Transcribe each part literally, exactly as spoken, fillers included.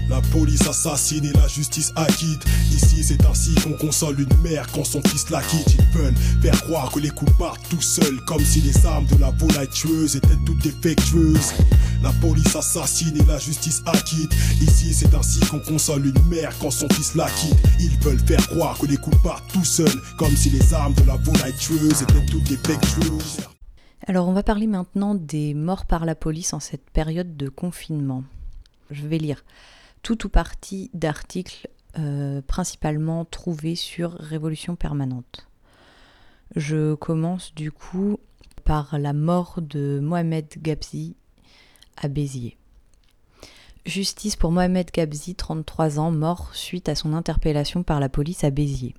La police assassine et la justice acquitte. Ici c'est ainsi qu'on console une mère quand son fils la quitte. Ils veulent faire croire que les coups partent tout seuls, comme si les armes de la volaille tueuse étaient toutes défectueuses. La police assassine et la justice acquitte. Ici c'est ainsi qu'on console une mère quand son fils la quitte. Ils veulent faire croire que les coups partent tout seuls, comme si les armes de la volaille tueuse étaient toutes défectueuses. Alors on va parler maintenant des morts par la police en cette période de confinement. Je vais lire tout ou partie d'articles euh, principalement trouvés sur Révolution Permanente. Je commence du coup par la mort de Mohamed Ghabzi à Béziers. Justice pour Mohamed Ghabzi, trente-trois ans, mort suite à son interpellation par la police à Béziers.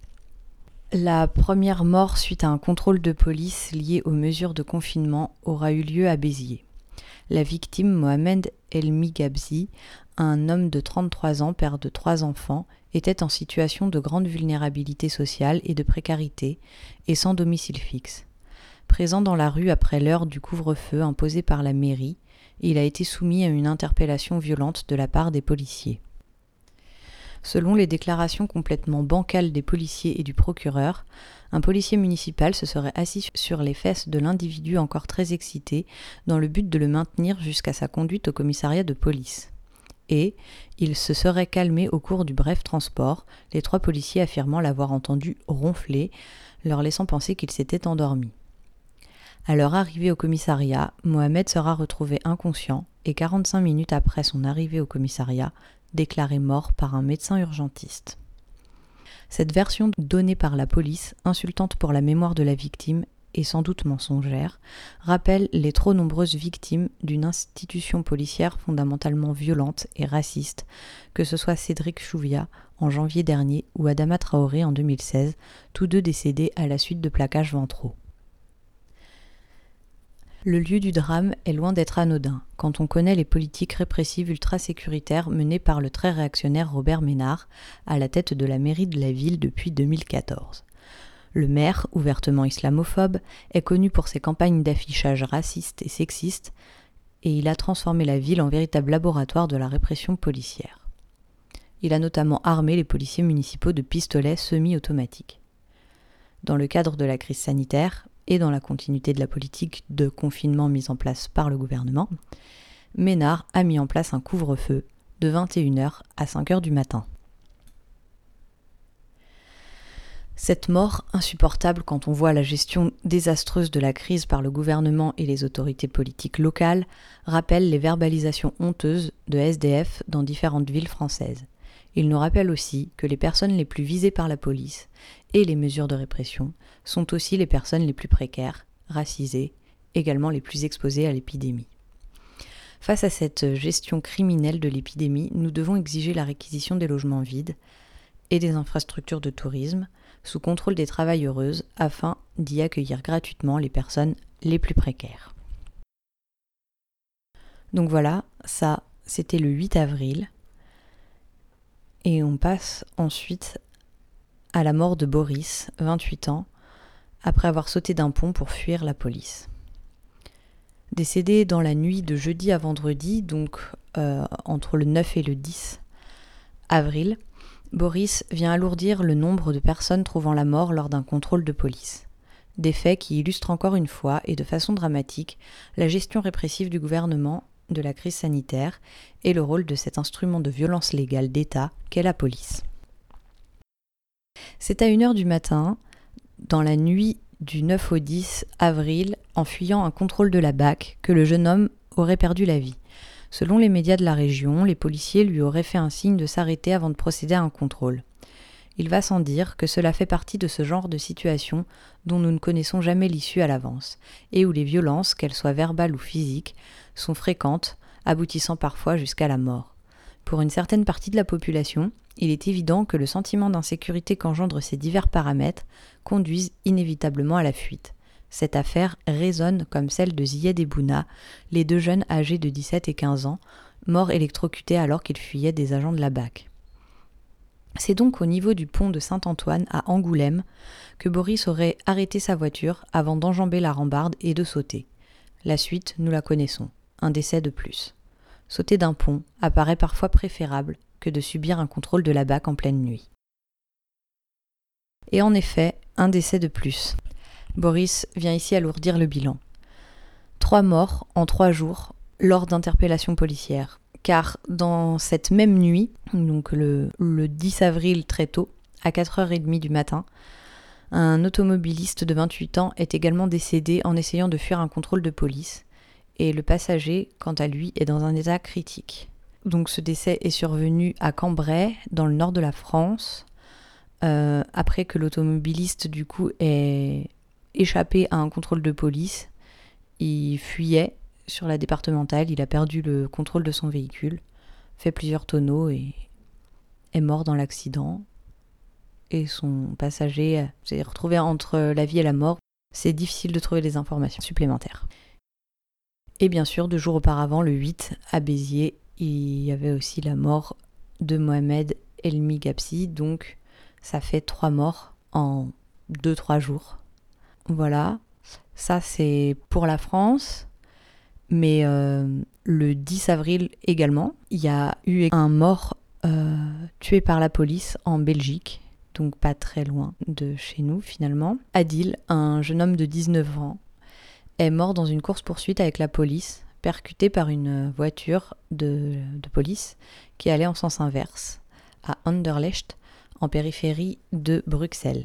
La première mort suite à un contrôle de police lié aux mesures de confinement aura eu lieu à Béziers. La victime, Mohamed Elmi Ghabzi, un homme de trente-trois ans, père de trois enfants, était en situation de grande vulnérabilité sociale et de précarité et sans domicile fixe. Présent dans la rue après l'heure du couvre-feu imposé par la mairie, il a été soumis à une interpellation violente de la part des policiers. Selon les déclarations complètement bancales des policiers et du procureur, un policier municipal se serait assis sur les fesses de l'individu encore très excité dans le but de le maintenir jusqu'à sa conduite au commissariat de police. Et il se serait calmé au cours du bref transport, les trois policiers affirmant l'avoir entendu ronfler, leur laissant penser qu'il s'était endormi. À leur arrivée au commissariat, Mohamed sera retrouvé inconscient et quarante-cinq minutes après son arrivée au commissariat, déclaré mort par un médecin urgentiste. Cette version donnée par la police, insultante pour la mémoire de la victime et sans doute mensongère, rappelle les trop nombreuses victimes d'une institution policière fondamentalement violente et raciste, que ce soit Cédric Chouviat en janvier dernier ou Adama Traoré en deux mille seize, tous deux décédés à la suite de plaquages ventraux. Le lieu du drame est loin d'être anodin, quand on connaît les politiques répressives ultra-sécuritaires menées par le très réactionnaire Robert Ménard, à la tête de la mairie de la ville depuis deux mille quatorze. Le maire, ouvertement islamophobe, est connu pour ses campagnes d'affichage racistes et sexistes, et il a transformé la ville en véritable laboratoire de la répression policière. Il a notamment armé les policiers municipaux de pistolets semi-automatiques. Dans le cadre de la crise sanitaire, et dans la continuité de la politique de confinement mise en place par le gouvernement, Ménard a mis en place un couvre-feu de vingt et une heures à cinq heures du matin. Cette mort, insupportable quand on voit la gestion désastreuse de la crise par le gouvernement et les autorités politiques locales, rappelle les verbalisations honteuses de S D F dans différentes villes françaises. Il nous rappelle aussi que les personnes les plus visées par la police et les mesures de répression sont aussi les personnes les plus précaires, racisées, également les plus exposées à l'épidémie. Face à cette gestion criminelle de l'épidémie, nous devons exiger la réquisition des logements vides et des infrastructures de tourisme sous contrôle des travailleuses afin d'y accueillir gratuitement les personnes les plus précaires. Donc voilà, ça c'était le huit avril. Et on passe ensuite à la mort de Boris, vingt-huit ans, après avoir sauté d'un pont pour fuir la police. Décédé dans la nuit de jeudi à vendredi, donc euh, entre le neuf et le dix avril, Boris vient alourdir le nombre de personnes trouvant la mort lors d'un contrôle de police. Des faits qui illustrent encore une fois, et de façon dramatique, la gestion répressive du gouvernement de la crise sanitaire et le rôle de cet instrument de violence légale d'État qu'est la police. C'est à une heure du matin, dans la nuit du neuf au dix avril, en fuyant un contrôle de la B A C, que le jeune homme aurait perdu la vie. Selon les médias de la région, les policiers lui auraient fait un signe de s'arrêter avant de procéder à un contrôle. Il va sans dire que cela fait partie de ce genre de situation dont nous ne connaissons jamais l'issue à l'avance, et où les violences, qu'elles soient verbales ou physiques, sont fréquentes, aboutissant parfois jusqu'à la mort. Pour une certaine partie de la population, il est évident que le sentiment d'insécurité qu'engendrent ces divers paramètres conduisent inévitablement à la fuite. Cette affaire résonne comme celle de Zied et Bouna, les deux jeunes âgés de dix-sept et quinze ans, morts électrocutés alors qu'ils fuyaient des agents de la B A C. C'est donc au niveau du pont de Saint-Antoine à Angoulême que Boris aurait arrêté sa voiture avant d'enjamber la rambarde et de sauter. La suite, nous la connaissons, un décès de plus. Sauter d'un pont apparaît parfois préférable que de subir un contrôle de la B A C en pleine nuit. Et en effet, un décès de plus. Boris vient ici alourdir le bilan. Trois morts en trois jours lors d'interpellations policières. Car dans cette même nuit, donc le, le dix avril très tôt, à quatre heures trente du matin, un automobiliste de vingt-huit ans est également décédé en essayant de fuir un contrôle de police, et le passager, quant à lui, est dans un état critique. Donc ce décès est survenu à Cambrai, dans le nord de la France, euh, après que l'automobiliste du coup ait échappé à un contrôle de police. Il fuyait sur la départementale, il a perdu le contrôle de son véhicule, fait plusieurs tonneaux et est mort dans l'accident. Et son passager s'est retrouvé entre la vie et la mort. C'est difficile de trouver des informations supplémentaires. Et bien sûr, deux jours auparavant, le huit, à Béziers, il y avait aussi la mort de Mohamed Elmi Gapsi, donc ça fait trois morts en deux trois jours. Voilà, ça c'est pour la France. Mais euh, le dix avril également, il y a eu un mort euh, tué par la police en Belgique, donc pas très loin de chez nous finalement. Adil, un jeune homme de dix-neuf ans, est mort dans une course-poursuite avec la police, percuté par une voiture de, de police qui allait en sens inverse, à Anderlecht, en périphérie de Bruxelles.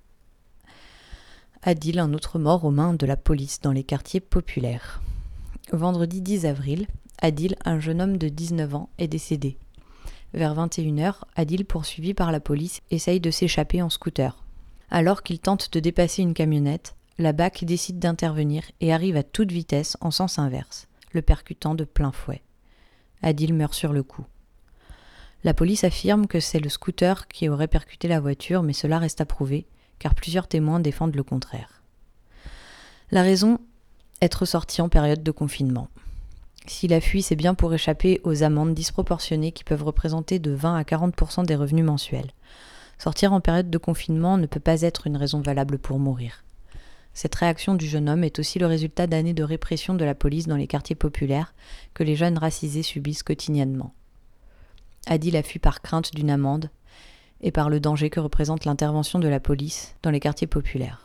Adil, un autre mort aux mains de la police dans les quartiers populaires. Vendredi dix avril, Adil, un jeune homme de dix-neuf ans, est décédé. Vers vingt et une heures, Adil, poursuivi par la police, essaye de s'échapper en scooter. Alors qu'il tente de dépasser une camionnette, la B A C décide d'intervenir et arrive à toute vitesse en sens inverse, le percutant de plein fouet. Adil meurt sur le coup. La police affirme que c'est le scooter qui aurait percuté la voiture, mais cela reste à prouver, car plusieurs témoins défendent le contraire. La raison, être sorti en période de confinement. S'il a fui, c'est bien pour échapper aux amendes disproportionnées qui peuvent représenter de vingt à quarante pour cent des revenus mensuels. Sortir en période de confinement ne peut pas être une raison valable pour mourir. Cette réaction du jeune homme est aussi le résultat d'années de répression de la police dans les quartiers populaires que les jeunes racisés subissent quotidiennement. Adil a fui par crainte d'une amende et par le danger que représente l'intervention de la police dans les quartiers populaires.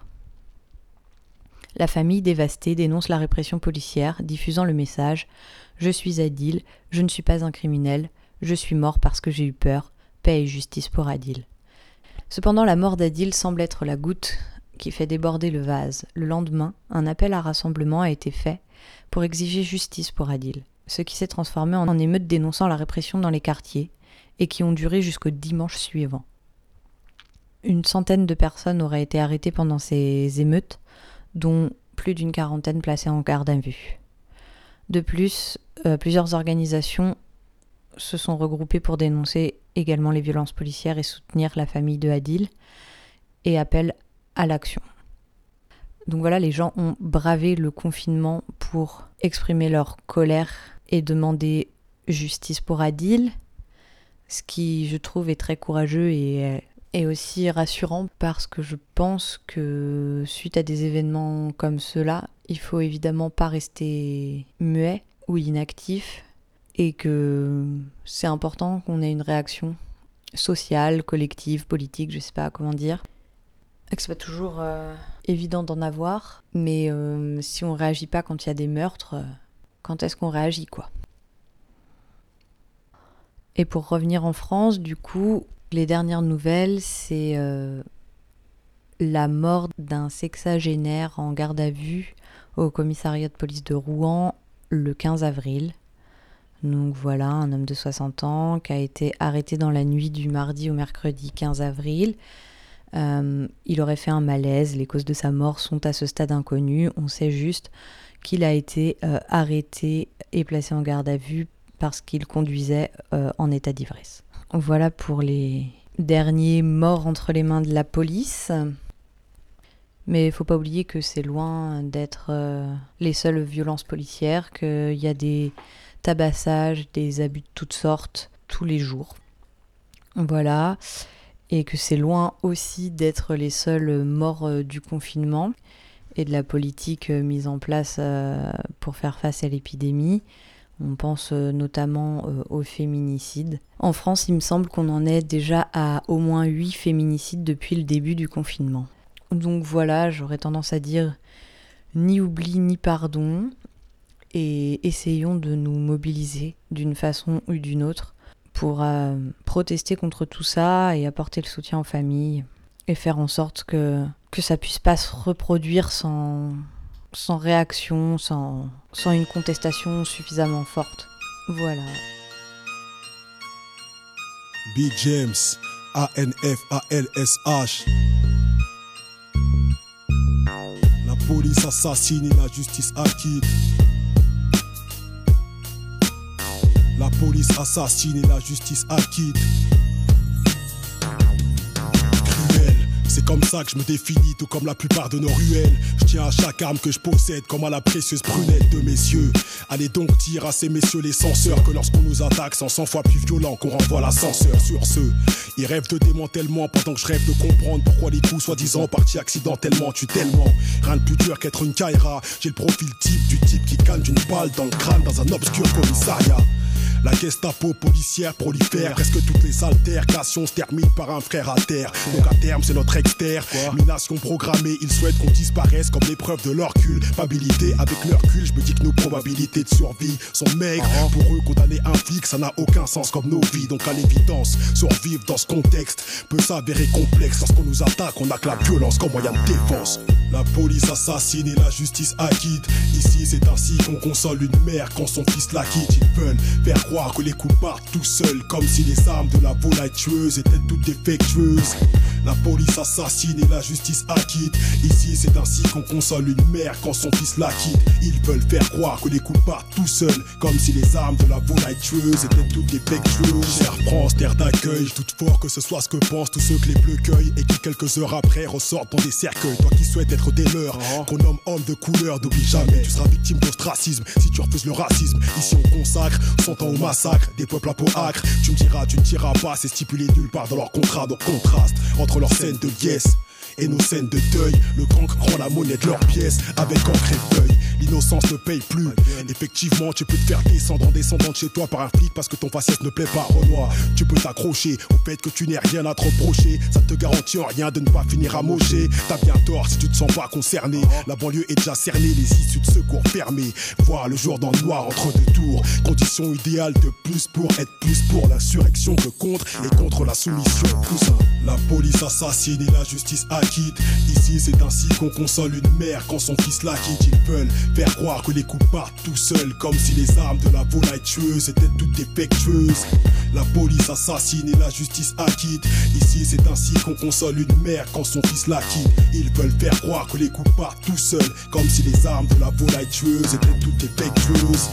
La famille dévastée dénonce la répression policière, diffusant le message « Je suis Adil, je ne suis pas un criminel, je suis mort parce que j'ai eu peur, paix et justice pour Adil ». Cependant, la mort d'Adil semble être la goutte qui fait déborder le vase. Le lendemain, un appel à rassemblement a été fait pour exiger justice pour Adil, ce qui s'est transformé en émeute dénonçant la répression dans les quartiers et qui ont duré jusqu'au dimanche suivant. Une centaine de personnes auraient été arrêtées pendant ces émeutes, dont plus d'une quarantaine placées en garde à vue. De plus, euh, plusieurs organisations se sont regroupées pour dénoncer également les violences policières et soutenir la famille de Adil et appellent à l'action. Donc voilà, les gens ont bravé le confinement pour exprimer leur colère et demander justice pour Adil, ce qui, je trouve, est très courageux et et aussi rassurant parce que je pense que suite à des événements comme ceux-là, il faut évidemment pas rester muet ou inactif et que c'est important qu'on ait une réaction sociale, collective, politique, je sais pas comment dire. Et que c'est pas toujours euh, évident d'en avoir, mais euh, si on réagit pas quand il y a des meurtres, euh, quand est-ce qu'on réagit quoi ? Et pour revenir en France, du coup, les dernières nouvelles, c'est euh, la mort d'un sexagénaire en garde à vue au commissariat de police de Rouen le quinze avril. Donc voilà, un homme de soixante ans qui a été arrêté dans la nuit du mardi au mercredi quinze avril. Euh, il aurait fait un malaise, les causes de sa mort sont à ce stade inconnues. On sait juste qu'il a été euh, arrêté et placé en garde à vue parce qu'il conduisait euh, en état d'ivresse. Voilà pour les derniers morts entre les mains de la police. Mais il ne faut pas oublier que c'est loin d'être euh, les seules violences policières, qu'il y a des tabassages, des abus de toutes sortes tous les jours. Voilà. Et que c'est loin aussi d'être les seuls morts euh, du confinement et de la politique euh, mise en place euh, pour faire face à l'épidémie. On pense euh, notamment euh, au féminicide. En France, il me semble qu'on en est déjà à au moins huit féminicides depuis le début du confinement. Donc voilà, j'aurais tendance à dire ni oubli ni pardon, et essayons de nous mobiliser d'une façon ou d'une autre pour euh, protester contre tout ça et apporter le soutien aux familles et faire en sorte que, que ça puisse pas se reproduire sans, sans réaction, sans, sans une contestation suffisamment forte. Voilà. B. James, A N F A L S H. La police assassine et la justice acquitte. La police assassine et la justice acquitte. Cruel, c'est comme ça que je me définis, tout comme la plupart de nos ruelles. Je tiens à chaque arme que je possède, comme à la précieuse prunelle de mes yeux. Allez donc dire à ces messieurs les censeurs que lorsqu'on nous attaque, c'est cent fois plus violent qu'on renvoie l'ascenseur. Sur ce, ils rêvent de démantèlement pendant que je rêve de comprendre pourquoi les coups soi-disant partis accidentellement tuent tellement. Rien de plus dur qu'être une Kaira. J'ai le profil type du type qui canne d'une balle dans le crâne dans un obscur commissariat. La Gestapo policière prolifère, presque toutes les altercations se terminent par un frère à terre. Donc à terme c'est notre extermination programmée. Ils souhaitent qu'on disparaisse comme l'épreuve de leur culpabilité. Avec leur cul, je me dis que nos probabilités de survie sont maigres. Pour eux, condamner un flic, ça n'a aucun sens comme nos vies. Donc à l'évidence, survivre dans ce contexte peut s'avérer complexe. Lorsqu'on nous attaque, on n'a que la violence comme moyen de défense. La police assassine et la justice acquitte. Ici c'est ainsi qu'on console une mère quand son fils la quitte. Ils veulent faire croire que les coups partent tout seuls, comme si les armes de la volaille tueuse étaient toutes défectueuses. La police assassine et la justice acquitte. Ici c'est ainsi qu'on console une mère quand son fils la quitte. Ils veulent faire croire que les coups partent tout seuls, comme si les armes de la volaille tueuse étaient toutes défectueuses. Cher France, terre d'accueil, je doute fort que ce soit ce que pensent tous ceux que les bleus cueillent et qui quelques heures après ressortent dans des cercueils. Toi qui souhaites être des leurs, oh. qu'on nomme homme de couleur, n'oublie jamais, tu seras victime d'ostracisme si tu refuses le racisme. Ici on consacre son temps au massacre des peuples à peau acre. Tu me diras, tu ne tireras pas, c'est stipulé nulle part dans leur contrat. Donc contraste entre leurs scènes de liesse et nos scènes de deuil. Le cancre rend la monnaie de leurs pièces avec encre et feuille. L'innocence ne paye plus. Effectivement, tu peux te faire descendre en descendant de chez toi par un flic parce que ton faciès ne plaît pas, Renoir. Tu peux t'accrocher au fait que tu n'aies rien à te reprocher. Ça te garantit en rien de ne pas finir à mocher. T'as bien tort si tu te sens pas concerné. La banlieue est déjà cernée, les issues de secours fermées. Voir le jour dans le noir entre deux tours. Condition idéale de plus pour être plus pour l'insurrection que contre et contre la soumission. Cousin. La police assassine et la justice acquitte. Ici c'est ainsi qu'on console une mère quand son fils la quitte. Ils veulent faire croire que les coups partent tout seuls, comme si les armes de la volaille tueuse étaient toutes défectueuses. La police assassine et la justice acquitte. Ici c'est ainsi qu'on console une mère quand son fils la quitte. Ils veulent faire croire que les coups partent tout seuls, comme si les armes de la volaille tueuse étaient toutes défectueuses.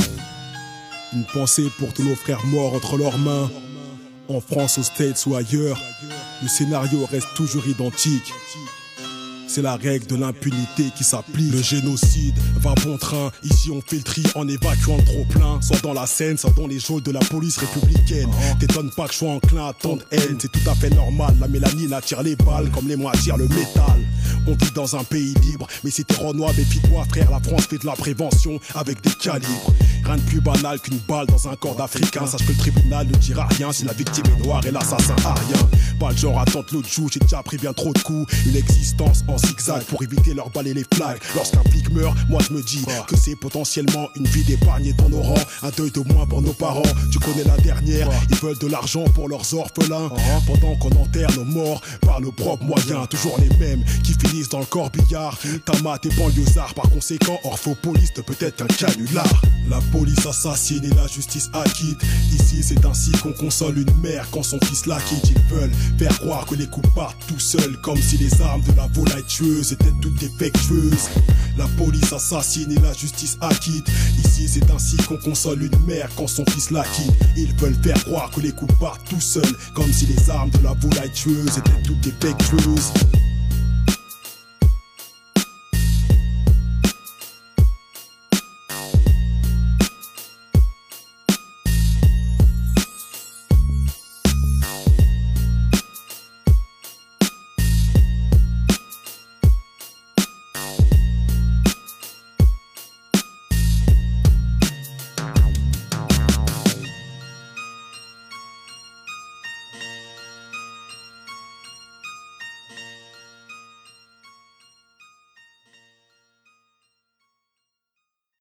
Une pensée pour tous nos frères morts entre leurs mains. En France, aux States ou ailleurs, le scénario reste toujours identique. C'est la règle de l'impunité qui s'applique. Le génocide va bon train. Ici on fait le tri en évacuant le trop plein. Soit dans la Seine, soit dans les geôles de la police républicaine. Oh. T'étonnes pas que je sois enclin à tant de haine. C'est tout à fait normal. La mélanine attire les balles comme les mois attirent le métal. On vit dans un pays libre, mais si t'es Renoir, méfie-toi frère. La France fait de la prévention avec des calibres. Rien de plus banal qu'une balle dans un corps d'Africain. Sache que le tribunal ne dira rien si la victime est noire et l'assassin a rien. Pas le genre à tenter l'autre joue, j'ai déjà pris bien trop de coups. Une existence en zigzag pour éviter leur balai les flags. Lorsqu'un flic meurt, moi je me dis que c'est potentiellement une vie d'épargne dans nos rangs. Un deuil de moins pour nos parents. Tu connais la dernière, ils veulent de l'argent pour leurs orphelins. Pendant qu'on enterre nos morts par nos propres moyens. Toujours les mêmes qui finissent dans le corbillard. Tamat et banlieusards, par conséquent orthopoliste peut être un canular. La police assassine et la justice acquitte. Ici c'est ainsi qu'on console une mère quand son fils la quitte. Ils veulent faire croire que les coups partent tout seuls, comme si les armes de la volaille tueuse étaient toutes défectueuses. La police assassine et la justice acquitte. Ici c'est ainsi qu'on console une mère quand son fils la quitte. Ils veulent faire croire que les coups partent tout seuls, comme si les armes de la volaille tueuse étaient toutes défectueuses.